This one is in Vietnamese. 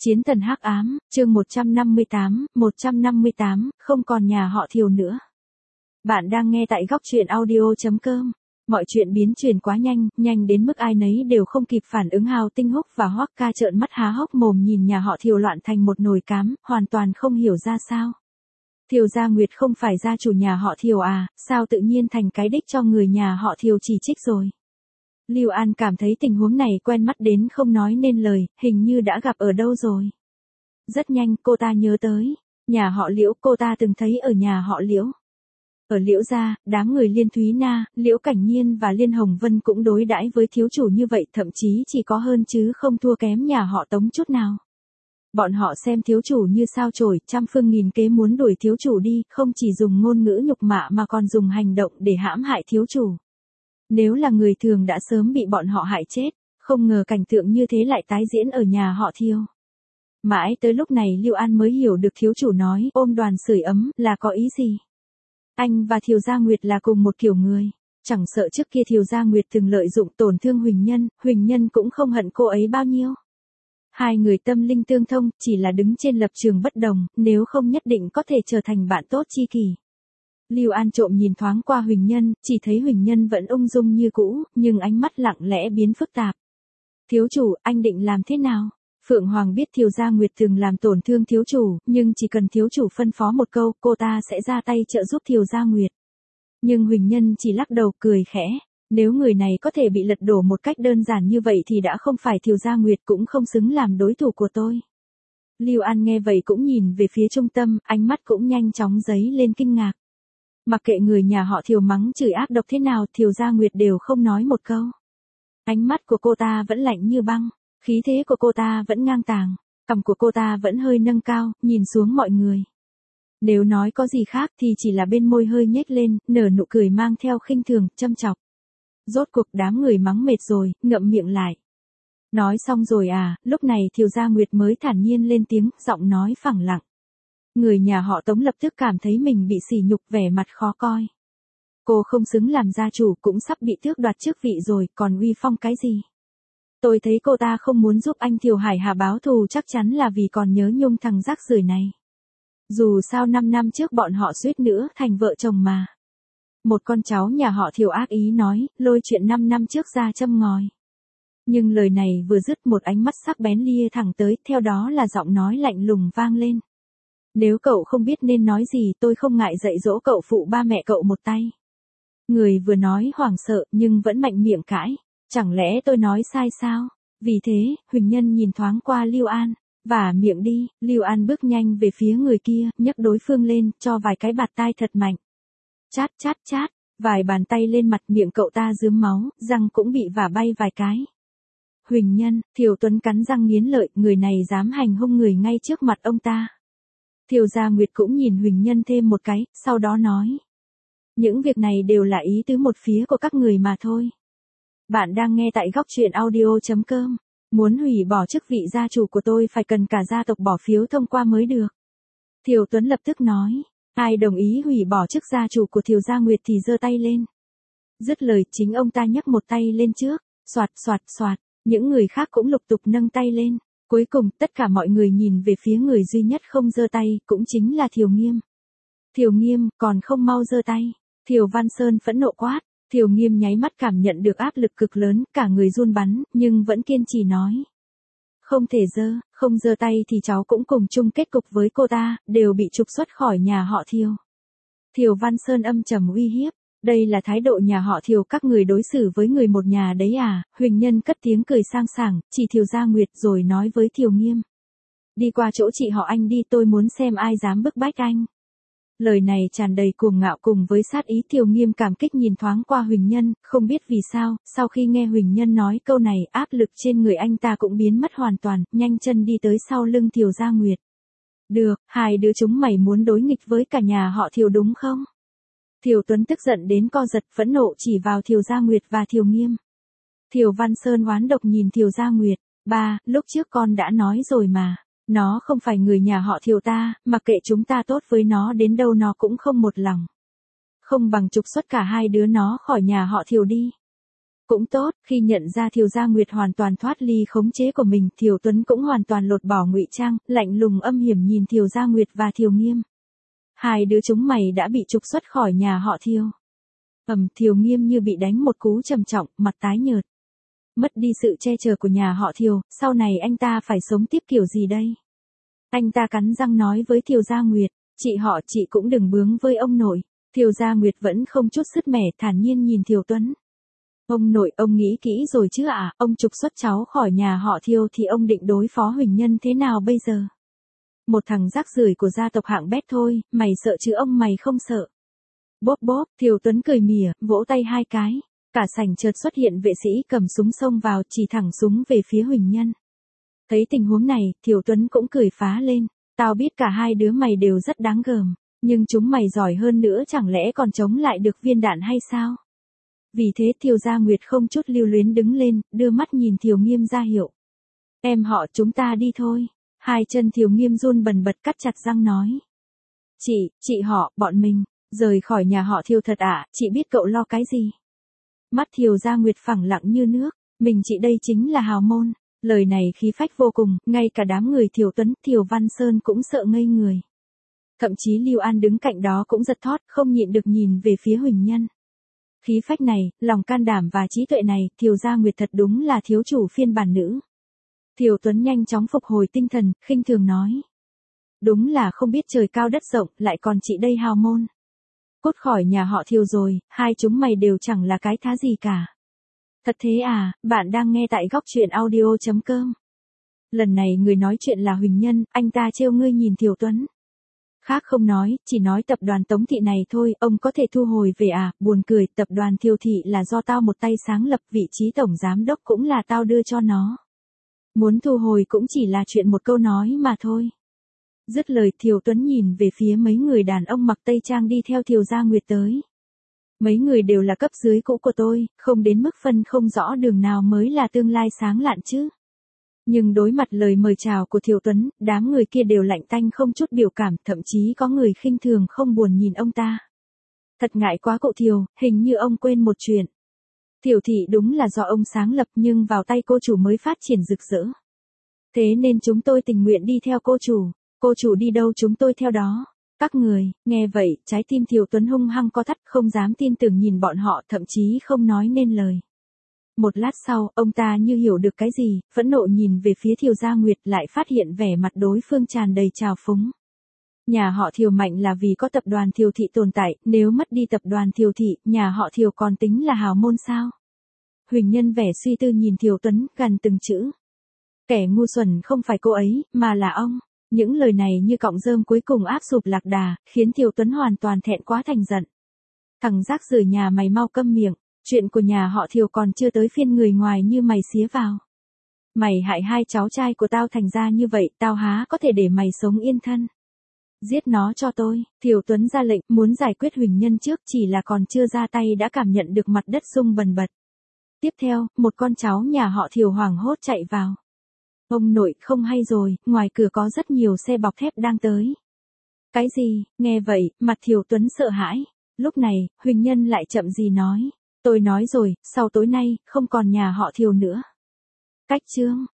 Chiến thần hắc ám, chương 158, không còn nhà họ Thiều nữa. Bạn đang nghe tại góc truyện audio.com. Mọi chuyện biến chuyển quá nhanh, nhanh đến mức ai nấy đều không kịp phản ứng. Hào Tinh Húc và Hoắc Ca trợn mắt há hốc mồm nhìn nhà họ Thiều loạn thành một nồi cám, hoàn toàn không hiểu ra sao. Thiều Gia Nguyệt không phải gia chủ nhà họ Thiều à, sao tự nhiên thành cái đích cho người nhà họ Thiều chỉ trích rồi. Lưu An cảm thấy tình huống này quen mắt đến không nói nên lời, hình như đã gặp ở đâu rồi. Rất nhanh cô ta nhớ tới, nhà họ Liễu, cô ta từng thấy ở nhà họ Liễu. Ở Liễu gia, đám người Liên Thúy Na, Liễu Cảnh Nhiên và Liên Hồng Vân cũng đối đãi với thiếu chủ như vậy, thậm chí chỉ có hơn chứ không thua kém nhà họ Tống chút nào. Bọn họ xem thiếu chủ như sao chổi, trăm phương nghìn kế muốn đuổi thiếu chủ đi, không chỉ dùng ngôn ngữ nhục mạ mà còn dùng hành động để hãm hại thiếu chủ. Nếu là người thường đã sớm bị bọn họ hại chết, không ngờ cảnh tượng như thế lại tái diễn ở nhà họ Thiều. Mãi tới lúc này Lưu An mới hiểu được thiếu chủ nói ôm đoàn sưởi ấm là có ý gì. Anh và Thiều Gia Nguyệt là cùng một kiểu người, chẳng sợ trước kia Thiều Gia Nguyệt từng lợi dụng tổn thương Huỳnh Nhân cũng không hận cô ấy bao nhiêu. Hai người tâm linh tương thông, chỉ là đứng trên lập trường bất đồng, nếu không nhất định có thể trở thành bạn tốt tri kỷ. Lưu An trộm nhìn thoáng qua Huỳnh Nhân, chỉ thấy Huỳnh Nhân vẫn ung dung như cũ, nhưng ánh mắt lặng lẽ biến phức tạp. Thiếu chủ, anh định làm thế nào? Phượng Hoàng biết Thiều Gia Nguyệt từng làm tổn thương thiếu chủ, nhưng chỉ cần thiếu chủ phân phó một câu, cô ta sẽ ra tay trợ giúp Thiều Gia Nguyệt. Nhưng Huỳnh Nhân chỉ lắc đầu cười khẽ. Nếu người này có thể bị lật đổ một cách đơn giản như vậy thì đã không phải Thiều Gia Nguyệt cũng không xứng làm đối thủ của tôi. Lưu An nghe vậy cũng nhìn về phía trung tâm, ánh mắt cũng nhanh chóng dấy lên kinh ngạc. Mặc kệ người nhà họ Thiều mắng chửi ác độc thế nào, Thiều Gia Nguyệt đều không nói một câu. Ánh mắt của cô ta vẫn lạnh như băng, khí thế của cô ta vẫn ngang tàng, cằm của cô ta vẫn hơi nâng cao, nhìn xuống mọi người. Nếu nói có gì khác thì chỉ là bên môi hơi nhếch lên, nở nụ cười mang theo khinh thường, châm chọc. Rốt cuộc đám người mắng mệt rồi, ngậm miệng lại. Nói xong rồi à, lúc này Thiều Gia Nguyệt mới thản nhiên lên tiếng, giọng nói phẳng lặng. Người nhà họ Tống lập tức cảm thấy mình bị sỉ nhục, vẻ mặt khó coi. Cô không xứng làm gia chủ, cũng sắp bị tước đoạt chức vị rồi, còn uy phong cái gì? Tôi thấy cô ta không muốn giúp anh Thiều Hải Hà báo thù chắc chắn là vì còn nhớ nhung thằng rác rưởi này. Dù sao 5 năm trước bọn họ suýt nữa thành vợ chồng mà. Một con cháu nhà họ Thiều ác ý nói, lôi chuyện 5 năm trước ra châm ngòi. Nhưng lời này vừa dứt một ánh mắt sắc bén lia thẳng tới, theo đó là giọng nói lạnh lùng vang lên. Nếu cậu không biết nên nói gì tôi không ngại dạy dỗ cậu phụ ba mẹ cậu một tay. Người vừa nói hoảng sợ nhưng vẫn mạnh miệng cãi. Chẳng lẽ tôi nói sai sao? Vì thế, Huỳnh Nhân nhìn thoáng qua Lưu An. Vả miệng đi, Lưu An bước nhanh về phía người kia, nhấc đối phương lên, cho vài cái bạt tai thật mạnh. Chát chát chát, vài bàn tay lên mặt miệng cậu ta rướm máu, răng cũng bị vả bay vài cái. Huỳnh Nhân, Thiều Tuấn cắn răng nghiến lợi, người này dám hành hung người ngay trước mặt ông ta. Thiều Gia Nguyệt cũng nhìn Huỳnh Nhân thêm một cái, sau đó nói. Những việc này đều là ý tứ một phía của các người mà thôi. Bạn đang nghe tại góc truyện audio.com. Muốn hủy bỏ chức vị gia chủ của tôi phải cần cả gia tộc bỏ phiếu thông qua mới được. Thiều Tuấn lập tức nói. Ai đồng ý hủy bỏ chức gia chủ của Thiều Gia Nguyệt thì giơ tay lên. Dứt lời chính ông ta nhấc một tay lên trước. Soạt soạt soạt. Những người khác cũng lục tục nâng tay lên. Cuối cùng tất cả mọi người nhìn về phía người duy nhất không giơ tay, cũng chính là Thiều Nghiêm. Thiều Nghiêm, còn không mau giơ tay. Thiều Văn Sơn phẫn nộ quát. Thiều Nghiêm nháy mắt cảm nhận được áp lực cực lớn, cả người run bắn, nhưng vẫn kiên trì nói. Không thể không giơ tay thì cháu cũng cùng chung kết cục với cô ta, đều bị trục xuất khỏi nhà họ Thiều. Thiều Văn Sơn âm trầm uy hiếp. Đây là thái độ nhà họ Thiều các người đối xử với người một nhà đấy à? Huỳnh Nhân cất tiếng cười sang sảng, chỉ Thiều Gia Nguyệt rồi nói với Thiều Nghiêm. Đi qua chỗ chị họ anh đi, tôi muốn xem ai dám bức bách anh. Lời này tràn đầy cuồng ngạo cùng với sát ý. Thiều Nghiêm cảm kích nhìn thoáng qua Huỳnh Nhân, không biết vì sao, sau khi nghe Huỳnh Nhân nói câu này, áp lực trên người anh ta cũng biến mất hoàn toàn, nhanh chân đi tới sau lưng Thiều Gia Nguyệt. Được, hai đứa chúng mày muốn đối nghịch với cả nhà họ Thiều đúng không? Thiều Tuấn tức giận đến co giật, phẫn nộ chỉ vào Thiều Gia Nguyệt và Thiều Nghiêm. Thiều Văn Sơn oán độc nhìn Thiều Gia Nguyệt. Ba, lúc trước con đã nói rồi mà. Nó không phải người nhà họ Thiều ta, mặc kệ chúng ta tốt với nó đến đâu nó cũng không một lòng. Không bằng trục xuất cả hai đứa nó khỏi nhà họ Thiều đi. Cũng tốt, khi nhận ra Thiều Gia Nguyệt hoàn toàn thoát ly khống chế của mình, Thiều Tuấn cũng hoàn toàn lột bỏ ngụy trang, lạnh lùng âm hiểm nhìn Thiều Gia Nguyệt và Thiều Nghiêm. Hai đứa chúng mày đã bị trục xuất khỏi nhà họ Thiều. Thiều Nghiêm như bị đánh một cú trầm trọng, mặt tái nhợt. Mất đi sự che chở của nhà họ Thiều, sau này anh ta phải sống tiếp kiểu gì đây? Anh ta cắn răng nói với Thiều Gia Nguyệt, chị cũng đừng bướng với ông nội. Thiều Gia Nguyệt vẫn không chút sứt mẻ, thản nhiên nhìn Thiều Tuấn. Ông nội, ông nghĩ kỹ rồi chứ ạ, ông trục xuất cháu khỏi nhà họ Thiều thì ông định đối phó Huỳnh Nhân thế nào bây giờ? Một thằng rác rưởi của gia tộc hạng bét thôi, mày sợ chứ ông mày không sợ. Bốp bốp, Thiều Tuấn cười mỉa, vỗ tay hai cái. Cả sảnh chợt xuất hiện vệ sĩ cầm súng xông vào, chỉ thẳng súng về phía Huỳnh Nhân. Thấy tình huống này, Thiều Tuấn cũng cười phá lên. Tao biết cả hai đứa mày đều rất đáng gờm, nhưng chúng mày giỏi hơn nữa chẳng lẽ còn chống lại được viên đạn hay sao? Vì thế Thiều Gia Nguyệt không chút lưu luyến đứng lên, đưa mắt nhìn Thiều Nghiêm ra hiệu. Em họ, chúng ta đi thôi. Hai chân Thiều Nghiêm run bần bật, cắt chặt răng nói. Chị họ, bọn mình, rời khỏi nhà họ Thiều thật ạ, chị biết cậu lo cái gì? Mắt Thiều Gia Nguyệt phẳng lặng như nước, mình chị đây chính là hào môn. Lời này khí phách vô cùng, ngay cả đám người Thiều Tuấn, Thiều Văn Sơn cũng sợ ngây người. Thậm chí Lưu An đứng cạnh đó cũng giật thót, không nhịn được nhìn về phía Huỳnh Nhân. Khí phách này, lòng can đảm và trí tuệ này, Thiều Gia Nguyệt thật đúng là thiếu chủ phiên bản nữ. Thiều Tuấn nhanh chóng phục hồi tinh thần, khinh thường nói. Đúng là không biết trời cao đất rộng, lại còn chị đây hào môn. Cút khỏi nhà họ Thiều rồi, hai chúng mày đều chẳng là cái thá gì cả. Thật thế à, bạn đang nghe tại góc truyện audio.com. Lần này người nói chuyện là Huỳnh Nhân, anh ta trêu ngươi nhìn Thiều Tuấn. Khác không nói, chỉ nói tập đoàn Tống Thị này thôi, ông có thể thu hồi về à, buồn cười, tập đoàn Thiều Thị là do tao một tay sáng lập, vị trí tổng giám đốc cũng là tao đưa cho nó. Muốn thu hồi cũng chỉ là chuyện một câu nói mà thôi. Dứt lời Thiều Tuấn nhìn về phía mấy người đàn ông mặc tây trang đi theo Thiều Gia Nguyệt tới. Mấy người đều là cấp dưới cũ của tôi, không đến mức phân không rõ đường nào mới là tương lai sáng lạn chứ. Nhưng đối mặt lời mời chào của Thiều Tuấn, đám người kia đều lạnh tanh không chút biểu cảm, thậm chí có người khinh thường không buồn nhìn ông ta. Thật ngại quá cậu Thiều, hình như ông quên một chuyện. Thiều Thị đúng là do ông sáng lập nhưng vào tay cô chủ mới phát triển rực rỡ. Thế nên chúng tôi tình nguyện đi theo cô chủ đi đâu chúng tôi theo đó. Các người, nghe vậy, trái tim Thiều Tuấn hung hăng co thắt, không dám tin tưởng nhìn bọn họ, thậm chí không nói nên lời. Một lát sau, ông ta như hiểu được cái gì, phẫn nộ nhìn về phía Thiều Gia Nguyệt, lại phát hiện vẻ mặt đối phương tràn đầy trào phúng. Nhà họ Thiều mạnh là vì có tập đoàn Thiều Thị tồn tại, nếu mất đi tập đoàn Thiều Thị, nhà họ Thiều còn tính là hào môn sao? Huỳnh Nhân vẻ suy tư nhìn Thiều Tuấn, gần từng chữ. Kẻ ngu xuẩn không phải cô ấy, mà là ông. Những lời này như cọng rơm cuối cùng áp sụp lạc đà, khiến Thiều Tuấn hoàn toàn thẹn quá thành giận. Thằng rác rưởi nhà mày mau câm miệng, chuyện của nhà họ Thiều còn chưa tới phiên người ngoài như mày xía vào. Mày hại hai cháu trai của tao thành ra như vậy, tao há có thể để mày sống yên thân. Giết nó cho tôi, Thiều Tuấn ra lệnh, muốn giải quyết Huỳnh Nhân trước, chỉ là còn chưa ra tay đã cảm nhận được mặt đất rung bần bật. Tiếp theo, một con cháu nhà họ Thiều hoảng hốt chạy vào. Ông nội, không hay rồi, ngoài cửa có rất nhiều xe bọc thép đang tới. Cái gì? Nghe vậy, mặt Thiều Tuấn sợ hãi. Lúc này, Huỳnh Nhân lại chậm gì nói. Tôi nói rồi, sau tối nay, không còn nhà họ Thiều nữa. Cách chương.